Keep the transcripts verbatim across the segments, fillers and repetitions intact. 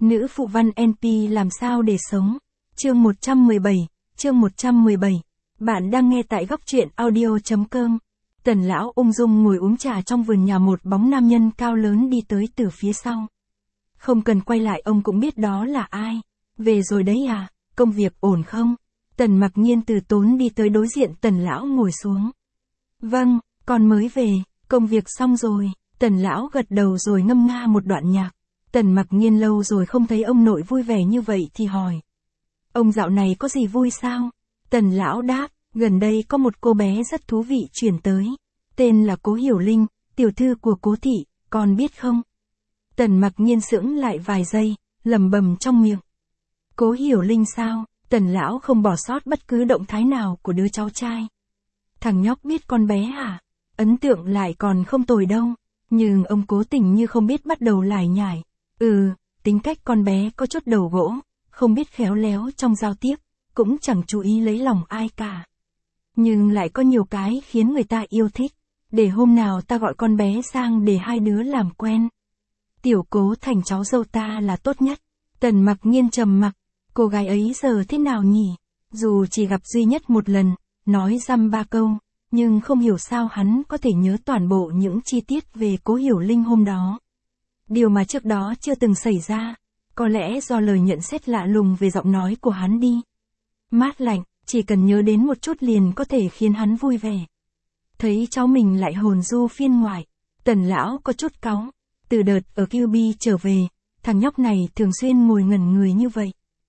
Nữ phụ văn en pê làm sao để sống? Chương một trăm mười bảy, chương một trăm mười bảy. Bạn đang nghe tại góc truyện audio chấm com. Tần lão ung dung ngồi uống trà trong vườn nhà, một bóng nam nhân cao lớn đi tới từ phía sau. Không cần quay lại ông cũng biết đó là ai. Về rồi đấy à, công việc ổn không? Tần Mặc Nhiên từ tốn đi tới đối diện Tần lão ngồi xuống. Vâng, con mới về, công việc xong rồi. Tần lão gật đầu rồi ngâm nga một đoạn nhạc. Tần Mặc Nhiên lâu rồi không thấy ông nội vui vẻ như vậy thì hỏi. Ông dạo này có gì vui sao? Tần lão đáp, gần đây có một cô bé rất thú vị chuyển tới. Tên là Cố Hiểu Linh, tiểu thư của Cố thị, con biết không? Tần Mặc Nhiên sững lại vài giây, lẩm bẩm trong miệng. Cố Hiểu Linh sao? Tần lão không bỏ sót bất cứ động thái nào của đứa cháu trai. Thằng nhóc biết con bé à? Ấn tượng lại còn không tồi đâu. Nhưng ông cố tình như không biết bắt đầu lải nhải. Ừ, tính cách con bé có chút đầu gỗ, không biết khéo léo trong giao tiếp, cũng chẳng chú ý lấy lòng ai cả. Nhưng lại có nhiều cái khiến người ta yêu thích. Để hôm nào ta gọi con bé sang để hai đứa làm quen. Tiểu Cố thành cháu dâu ta là tốt nhất. Tần Mặc Nhiên trầm mặc. Cô gái ấy giờ thế nào nhỉ? Dù chỉ gặp duy nhất một lần, nói dăm ba câu, nhưng không hiểu sao hắn có thể nhớ toàn bộ những chi tiết về Cố Hiểu Linh hôm đó. Điều mà trước đó chưa từng xảy ra, có lẽ do lời nhận xét lạ lùng về giọng nói của hắn đi. Mát lạnh, chỉ cần nhớ đến một chút liền có thể khiến hắn vui vẻ. Thấy cháu mình lại hồn du phiên ngoại, Tần lão có chút cáu. Từ đợt ở quy bê trở về, thằng nhóc này thường xuyên ngồi ngẩn người như vậy.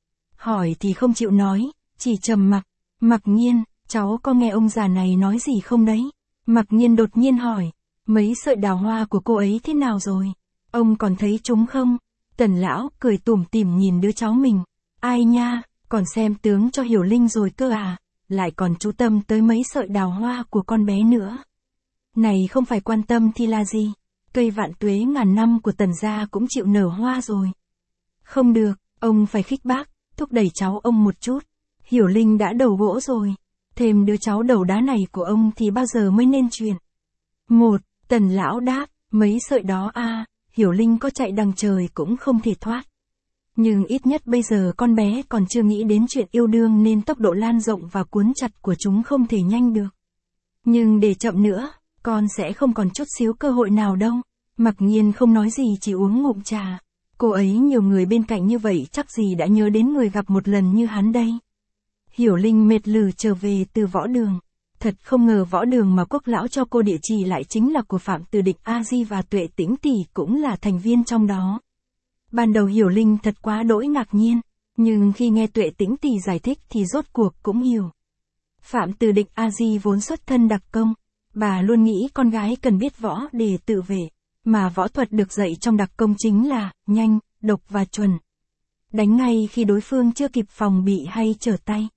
Hỏi thì không chịu nói, chỉ trầm mặc. Mặc Nhiên, cháu có nghe ông già này nói gì không đấy? Mặc Nhiên đột nhiên hỏi, mấy sợi đào hoa của cô ấy thế nào rồi? Ông còn thấy chúng không? Tần lão cười tủm tỉm nhìn đứa cháu mình. Ai nha, còn xem tướng cho Hiểu Linh rồi cơ à? Lại còn chú tâm tới mấy sợi đào hoa của con bé nữa. Này không phải quan tâm thì là gì? Cây vạn tuế ngàn năm của Tần gia cũng chịu nở hoa rồi. Không được, ông phải khích bác, thúc đẩy cháu ông một chút. Hiểu Linh đã đầu gỗ rồi. Thêm đứa cháu đầu đá này của ông thì bao giờ mới nên chuyện? Một, Tần lão đáp, mấy sợi đó à, Hiểu Linh có chạy đằng trời cũng không thể thoát. Nhưng ít nhất bây giờ con bé còn chưa nghĩ đến chuyện yêu đương nên tốc độ lan rộng và cuốn chặt của chúng không thể nhanh được. Nhưng để chậm nữa, con sẽ không còn chút xíu cơ hội nào đâu. Mặc Nhiên không nói gì, chỉ uống ngụm trà. Cô ấy nhiều người bên cạnh như vậy chắc gì đã nhớ đến người gặp một lần như hắn đây. Hiểu Linh mệt lử trở về từ võ đường. Thật không ngờ võ đường mà Quốc lão cho cô địa chỉ lại chính là của Phạm Từ Địch A Di, và Tuệ Tĩnh tỷ cũng là thành viên trong đó. Ban đầu Hiểu Linh thật quá đỗi ngạc nhiên, nhưng khi nghe Tuệ Tĩnh tỷ giải thích thì rốt cuộc cũng hiểu. Phạm Từ Địch A Di vốn xuất thân đặc công, bà luôn nghĩ con gái cần biết võ để tự vệ, mà võ thuật được dạy trong đặc công chính là nhanh, độc và chuẩn. Đánh ngay khi đối phương chưa kịp phòng bị hay trở tay.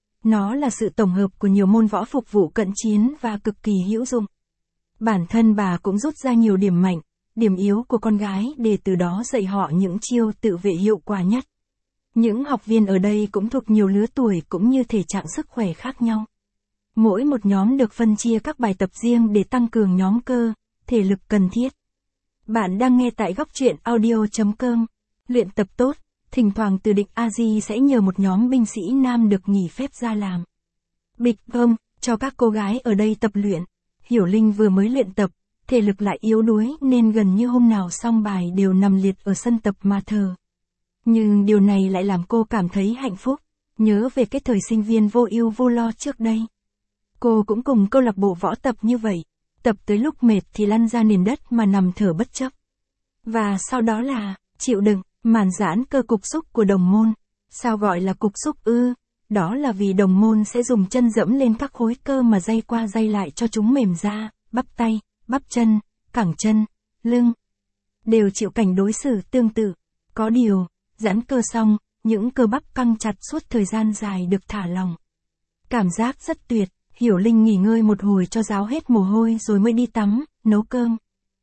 Nó là sự tổng hợp của nhiều môn võ phục vụ cận chiến và cực kỳ hữu dụng. Bản thân bà cũng rút ra nhiều điểm mạnh, điểm yếu của con gái để từ đó dạy họ những chiêu tự vệ hiệu quả nhất. Những học viên ở đây cũng thuộc nhiều lứa tuổi cũng như thể trạng sức khỏe khác nhau. Mỗi một nhóm được phân chia các bài tập riêng để tăng cường nhóm cơ, thể lực cần thiết. Bạn đang nghe tại góc truyện audio chấm com. Luyện tập tốt, thỉnh thoảng Từ Địch A Di sẽ nhờ một nhóm binh sĩ nam được nghỉ phép ra làm. Bịch vâng, cho các cô gái ở đây tập luyện. Hiểu Linh vừa mới luyện tập, thể lực lại yếu đuối nên gần như hôm nào xong bài đều nằm liệt ở sân tập mà thờ. Nhưng điều này lại làm cô cảm thấy hạnh phúc, nhớ về cái thời sinh viên vô ưu vô lo trước đây. Cô cũng cùng câu lạc bộ võ tập như vậy, tập tới lúc mệt thì lăn ra nền đất mà nằm thở bất chấp. Và sau đó là, chịu đựng, màn giãn cơ cục xúc của đồng môn. Sao gọi là cục xúc ư? Đó là vì đồng môn sẽ dùng chân dẫm lên các khối cơ mà day qua day lại cho chúng mềm ra, bắp tay, bắp chân, cẳng chân, lưng. Đều chịu cảnh đối xử tương tự. Có điều, giãn cơ xong, những cơ bắp căng chặt suốt thời gian dài được thả lỏng. Cảm giác rất tuyệt. Hiểu Linh nghỉ ngơi một hồi cho ráo hết mồ hôi rồi mới đi tắm, nấu cơm.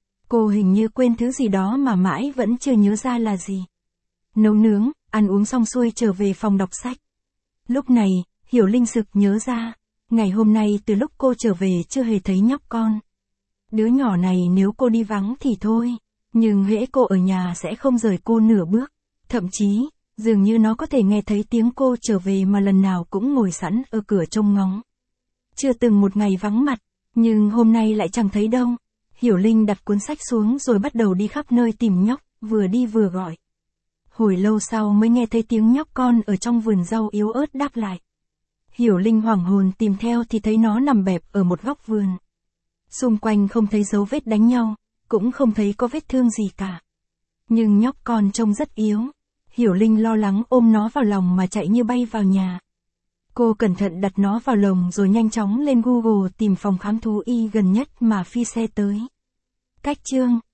Cô hình như quên thứ gì đó mà mãi vẫn chưa nhớ ra là gì. Nấu nướng, ăn uống xong xuôi trở về phòng đọc sách. Lúc này, Hiểu Linh sực nhớ ra, ngày hôm nay từ lúc cô trở về chưa hề thấy nhóc con. Đứa nhỏ này nếu cô đi vắng thì thôi, nhưng hễ cô ở nhà sẽ không rời cô nửa bước. Thậm chí, dường như nó có thể nghe thấy tiếng cô trở về mà lần nào cũng ngồi sẵn ở cửa trông ngóng. Chưa từng một ngày vắng mặt, nhưng hôm nay lại chẳng thấy đâu. Hiểu Linh đặt cuốn sách xuống rồi bắt đầu đi khắp nơi tìm nhóc, vừa đi vừa gọi. Hồi lâu sau mới nghe thấy tiếng nhóc con ở trong vườn rau yếu ớt đáp lại. Hiểu Linh hoảng hồn tìm theo thì thấy nó nằm bẹp ở một góc vườn. Xung quanh không thấy dấu vết đánh nhau, cũng không thấy có vết thương gì cả. Nhưng nhóc con trông rất yếu. Hiểu Linh lo lắng ôm nó vào lòng mà chạy như bay vào nhà. Cô cẩn thận đặt nó vào lồng rồi nhanh chóng lên Google tìm phòng khám thú y gần nhất mà phi xe tới. Cách chương